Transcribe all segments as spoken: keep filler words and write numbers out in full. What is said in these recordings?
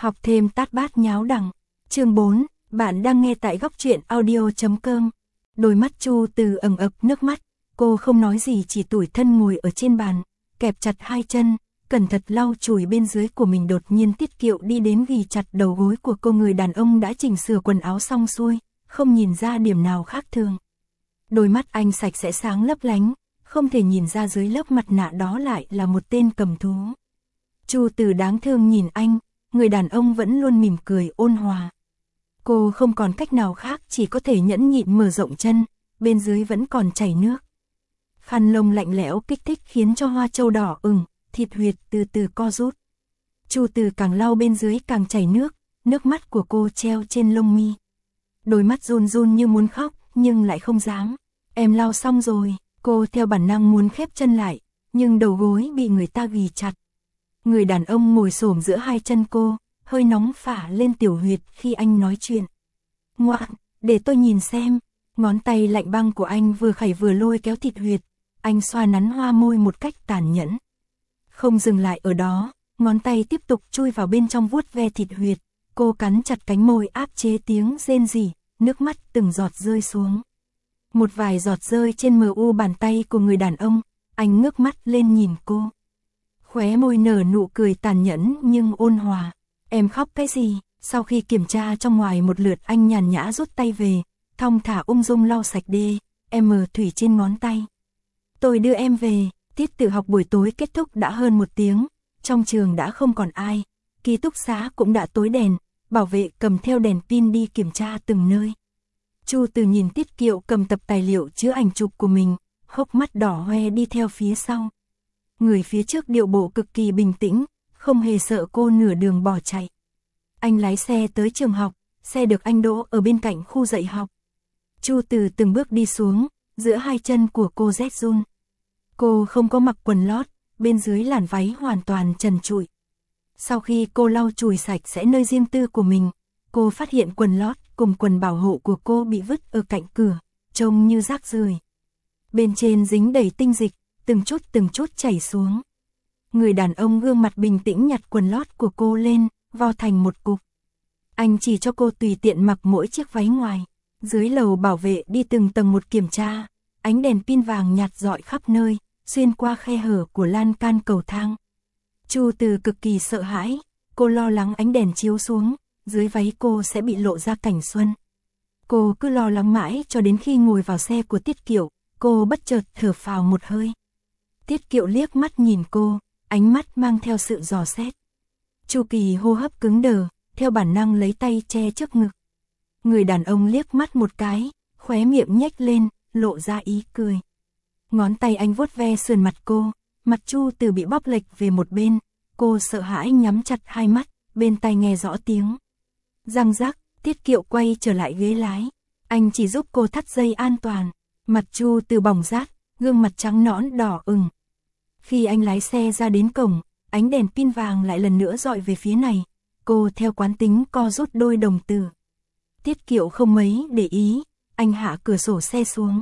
Học thêm tát bát nháo đằng. Chương bốn, bạn đang nghe tại góc truyện audio chấm com. Đôi mắt Chu Từ ẩn ực nước mắt, cô không nói gì chỉ tủi thân ngồi ở trên bàn, kẹp chặt hai chân, cẩn thận lau chùi bên dưới của mình. Đột nhiên Tiết Kiệu đi đến ghì chặt đầu gối của cô. Người đàn ông đã chỉnh sửa quần áo xong xuôi, không nhìn ra điểm nào khác thường. Đôi mắt anh sạch sẽ sáng lấp lánh, không thể nhìn ra dưới lớp mặt nạ đó lại là một tên cầm thú. Chu Từ đáng thương nhìn anh, người đàn ông vẫn luôn mỉm cười ôn hòa. Cô không còn cách nào khác, chỉ có thể nhẫn nhịn mở rộng chân, bên dưới vẫn còn chảy nước. Khăn lông lạnh lẽo kích thích khiến cho hoa châu đỏ ửng, thịt huyệt từ từ co rút. Chu Từ càng lau bên dưới càng chảy nước, nước mắt của cô treo trên lông mi. Đôi mắt run run như muốn khóc, nhưng lại không dám. Em lau xong rồi, cô theo bản năng muốn khép chân lại, nhưng đầu gối bị người ta ghì chặt. Người đàn ông ngồi xổm giữa hai chân cô, hơi nóng phả lên tiểu huyệt khi anh nói chuyện. Ngoạn, để tôi nhìn xem. Ngón tay lạnh băng của anh vừa khẩy vừa lôi kéo thịt huyệt. Anh xoa nắn hoa môi một cách tàn nhẫn. Không dừng lại ở đó, ngón tay tiếp tục chui vào bên trong vuốt ve thịt huyệt. Cô cắn chặt cánh môi áp chế tiếng rên rỉ, nước mắt từng giọt rơi xuống. Một vài giọt rơi trên mờ u bàn tay của người đàn ông, anh ngước mắt lên nhìn cô. Khóe môi nở nụ cười tàn nhẫn nhưng ôn hòa. Em khóc cái gì? Sau khi kiểm tra trong ngoài một lượt, anh nhàn nhã rút tay về, thong thả ung dung lau sạch đê, em mờ thủy trên ngón tay. Tôi đưa em về. Tiết tự học buổi tối kết thúc đã hơn một tiếng, trong trường đã không còn ai, ký túc xá cũng đã tối đèn, bảo vệ cầm theo đèn pin đi kiểm tra từng nơi. Chu Từ nhìn Tiết Kiệu cầm tập tài liệu chứa ảnh chụp của mình, hốc mắt đỏ hoe đi theo phía sau. Người phía trước điệu bộ cực kỳ bình tĩnh, không hề sợ cô nửa đường bỏ chạy. Anh lái xe tới trường học, xe được anh đỗ ở bên cạnh khu dạy học. Chu Từ từng bước đi xuống, giữa hai chân của cô rét run. Cô không có mặc quần lót, bên dưới làn váy hoàn toàn trần trụi. Sau khi cô lau chùi sạch sẽ nơi riêng tư của mình, cô phát hiện quần lót cùng quần bảo hộ của cô bị vứt ở cạnh cửa, trông như rác rưởi. Bên trên dính đầy tinh dịch, từng chút từng chút chảy xuống. Người đàn ông gương mặt bình tĩnh nhặt quần lót của cô lên, vo thành một cục. Anh chỉ cho cô tùy tiện mặc mỗi chiếc váy ngoài. Dưới lầu bảo vệ đi từng tầng một kiểm tra, ánh đèn pin vàng nhạt rọi khắp nơi, xuyên qua khe hở của lan can cầu thang. Chu Từ cực kỳ sợ hãi, cô lo lắng ánh đèn chiếu xuống, dưới váy cô sẽ bị lộ ra cảnh xuân. Cô cứ lo lắng mãi cho đến khi ngồi vào xe của Tiết Kiệu, cô bất chợt thở phào một hơi. Tiết Kiệu liếc mắt nhìn cô, ánh mắt mang theo sự dò xét. Chu Kỳ hô hấp cứng đờ, theo bản năng lấy tay che trước ngực. Người đàn ông liếc mắt một cái, khóe miệng nhếch lên, lộ ra ý cười. Ngón tay anh vuốt ve sườn mặt cô, mặt Chu Từ bị bóp lệch về một bên, cô sợ hãi nhắm chặt hai mắt, bên tai nghe rõ tiếng răng rắc. Tiết Kiệu quay trở lại ghế lái, anh chỉ giúp cô thắt dây an toàn. Mặt Chu Từ bỏng rát, gương mặt trắng nõn đỏ ửng. Khi anh lái xe ra đến cổng, ánh đèn pin vàng lại lần nữa dọi về phía này, cô theo quán tính co rút đôi đồng tử. Tiết Kiệu không mấy để ý, anh hạ cửa sổ xe xuống.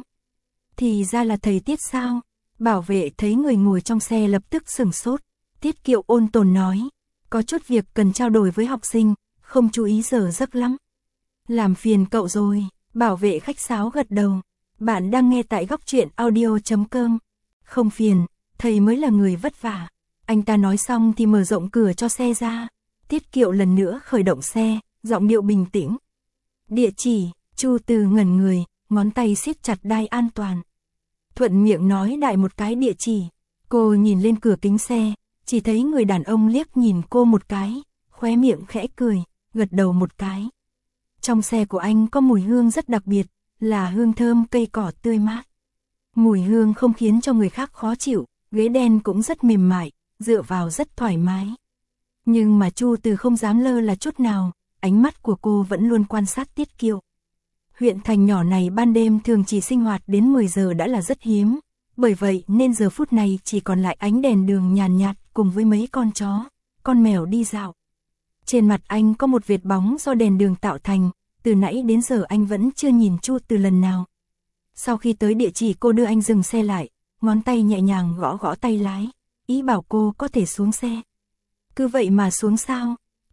Thì ra là thầy Tiết sao? Bảo vệ thấy người ngồi trong xe lập tức sửng sốt. Tiết Kiệu ôn tồn nói, có chút việc cần trao đổi với học sinh, không chú ý giờ giấc lắm. Làm phiền cậu rồi. Bảo vệ khách sáo gật đầu. Bạn đang nghe tại góc truyện audio chấm com. Không phiền, thầy mới là người vất vả. Anh ta nói xong thì mở rộng cửa cho xe ra. Tiết Kiệu lần nữa khởi động xe, giọng điệu bình tĩnh. Địa chỉ. Chu Từ ngẩn người, ngón tay siết chặt đai an toàn. Thuận miệng nói đại một cái địa chỉ. Cô nhìn lên cửa kính xe, chỉ thấy người đàn ông liếc nhìn cô một cái, khóe miệng khẽ cười, gật đầu một cái. Trong xe của anh có mùi hương rất đặc biệt, là hương thơm cây cỏ tươi mát. Mùi hương không khiến cho người khác khó chịu, ghế đen cũng rất mềm mại, dựa vào rất thoải mái. Nhưng mà Chu Từ không dám lơ là chút nào, ánh mắt của cô vẫn luôn quan sát Tiết Kiệu. Huyện thành nhỏ này ban đêm thường chỉ sinh hoạt đến mười giờ đã là rất hiếm, bởi vậy nên giờ phút này chỉ còn lại ánh đèn đường nhàn nhạt cùng với mấy con chó, con mèo đi dạo. Trên mặt anh có một vệt bóng do đèn đường tạo thành, từ nãy đến giờ anh vẫn chưa nhìn Chu Từ lần nào. Sau khi tới địa chỉ cô đưa anh dừng xe lại, ngón tay nhẹ nhàng gõ gõ tay lái, ý bảo cô có thể xuống xe. Cứ vậy mà xuống sao?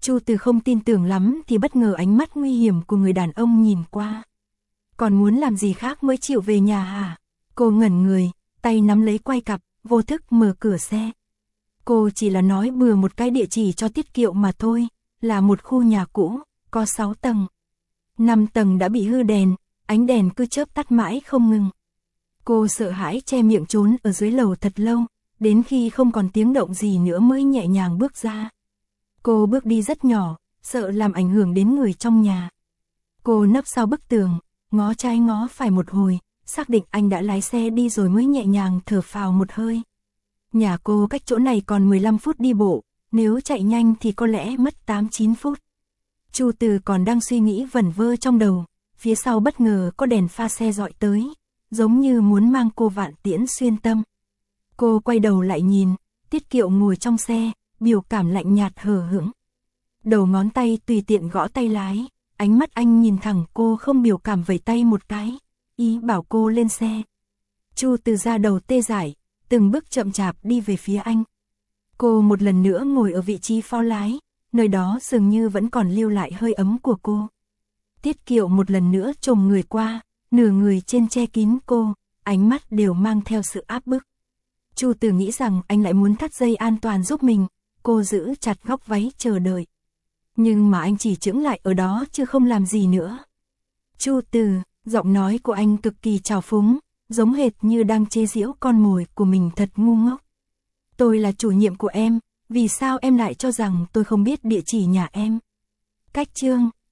Chu Từ không tin tưởng lắm thì bất ngờ ánh mắt nguy hiểm của người đàn ông nhìn qua. Còn muốn làm gì khác mới chịu về nhà hả? Cô ngẩn người, tay nắm lấy quai cặp, vô thức mở cửa xe. Cô chỉ là nói bừa một cái địa chỉ cho Tiết Kiệu mà thôi, là một khu nhà cũ, có sáu tầng. năm tầng đã bị hư đèn, ánh đèn cứ chớp tắt mãi không ngừng. Cô sợ hãi che miệng trốn ở dưới lầu thật lâu, đến khi không còn tiếng động gì nữa mới nhẹ nhàng bước ra. Cô bước đi rất nhỏ, sợ làm ảnh hưởng đến người trong nhà. Cô nấp sau bức tường, ngó trái ngó phải một hồi, xác định anh đã lái xe đi rồi mới nhẹ nhàng thở phào một hơi. Nhà cô cách chỗ này còn mười lăm phút đi bộ, nếu chạy nhanh thì có lẽ mất tám chín phút. Chu Từ còn đang suy nghĩ vẩn vơ trong đầu, phía sau bất ngờ có đèn pha xe dọi tới, giống như muốn mang cô vạn tiễn xuyên tâm. Cô quay đầu lại nhìn, Tiết Kiệu ngồi trong xe, biểu cảm lạnh nhạt hờ hững. Đầu ngón tay tùy tiện gõ tay lái, ánh mắt anh nhìn thẳng cô không biểu cảm vẩy tay một cái, ý bảo cô lên xe. Chu Từ ra đầu tê dại, từng bước chậm chạp đi về phía anh. Cô một lần nữa ngồi ở vị trí phó lái, nơi đó dường như vẫn còn lưu lại hơi ấm của cô. Tiết Kiệu một lần nữa chồm người qua, nửa người trên che kín cô, ánh mắt đều mang theo sự áp bức. Chu Từ nghĩ rằng anh lại muốn thắt dây an toàn giúp mình, cô giữ chặt góc váy chờ đợi. Nhưng mà anh chỉ chững lại ở đó chứ không làm gì nữa. Chu Từ, giọng nói của anh cực kỳ trào phúng, giống hệt như đang chế giễu con mồi của mình thật ngu ngốc. Tôi là chủ nhiệm của em, vì sao em lại cho rằng tôi không biết địa chỉ nhà em? Cách chương